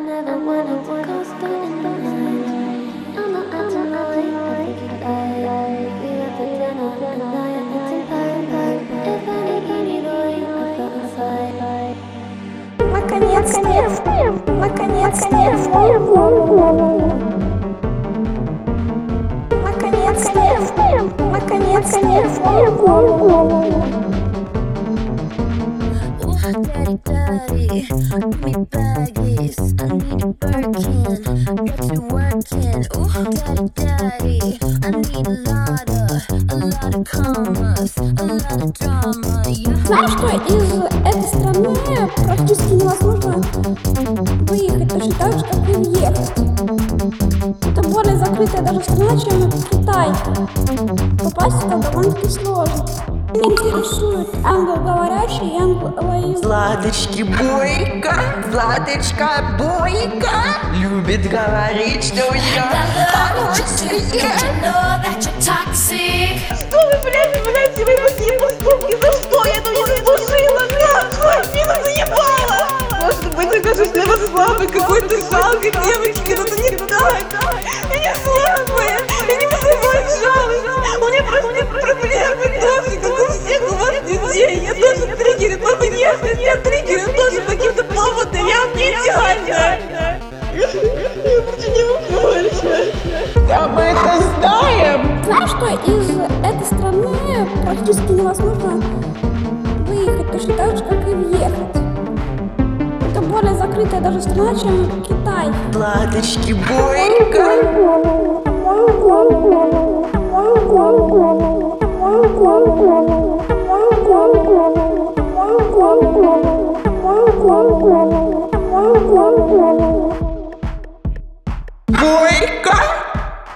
never wanted to cause that in your mind. I'm not acting right, I think you lied. We went for dinner and now you're acting bad. If anything either way, I felt inside. Daddy, daddy, give me baggies. I need a Birkin, got you working. Ooh, daddy, daddy, I need a lot of commas, a lot of drama. Знаешь, что из этой страны практически невозможно выехать точно так же, как и въехать. Это более закрытая даже страна, чем Китай. Попасть туда довольно-таки сложно. Меня интересует англоговорящий и англоязычный. Златочки бойко, Златочка бойко, любит говорить, что я хорошенькая. Что вы, блядь, вы такие поступки? За что? Я это не заслужила, нахуй! Меня заебало! Может быть, я кажусь для вас слабой, какой-то жалкой девочки, но это не так! Я не слабая! Я не вызываю жалость! У меня просто проблемы тоже, как у всех у вас людей! Я тоже триггерю, только если я триггерю тоже по каким-то поводам, я не идеальна! Я больше не могу больше! Да мы это знаем! Знаешь, что из этой страны практически невозможно выехать точно так же, как и въехать. Это более закрытая даже страна, чем Китай. Златочки бойко. Бойко.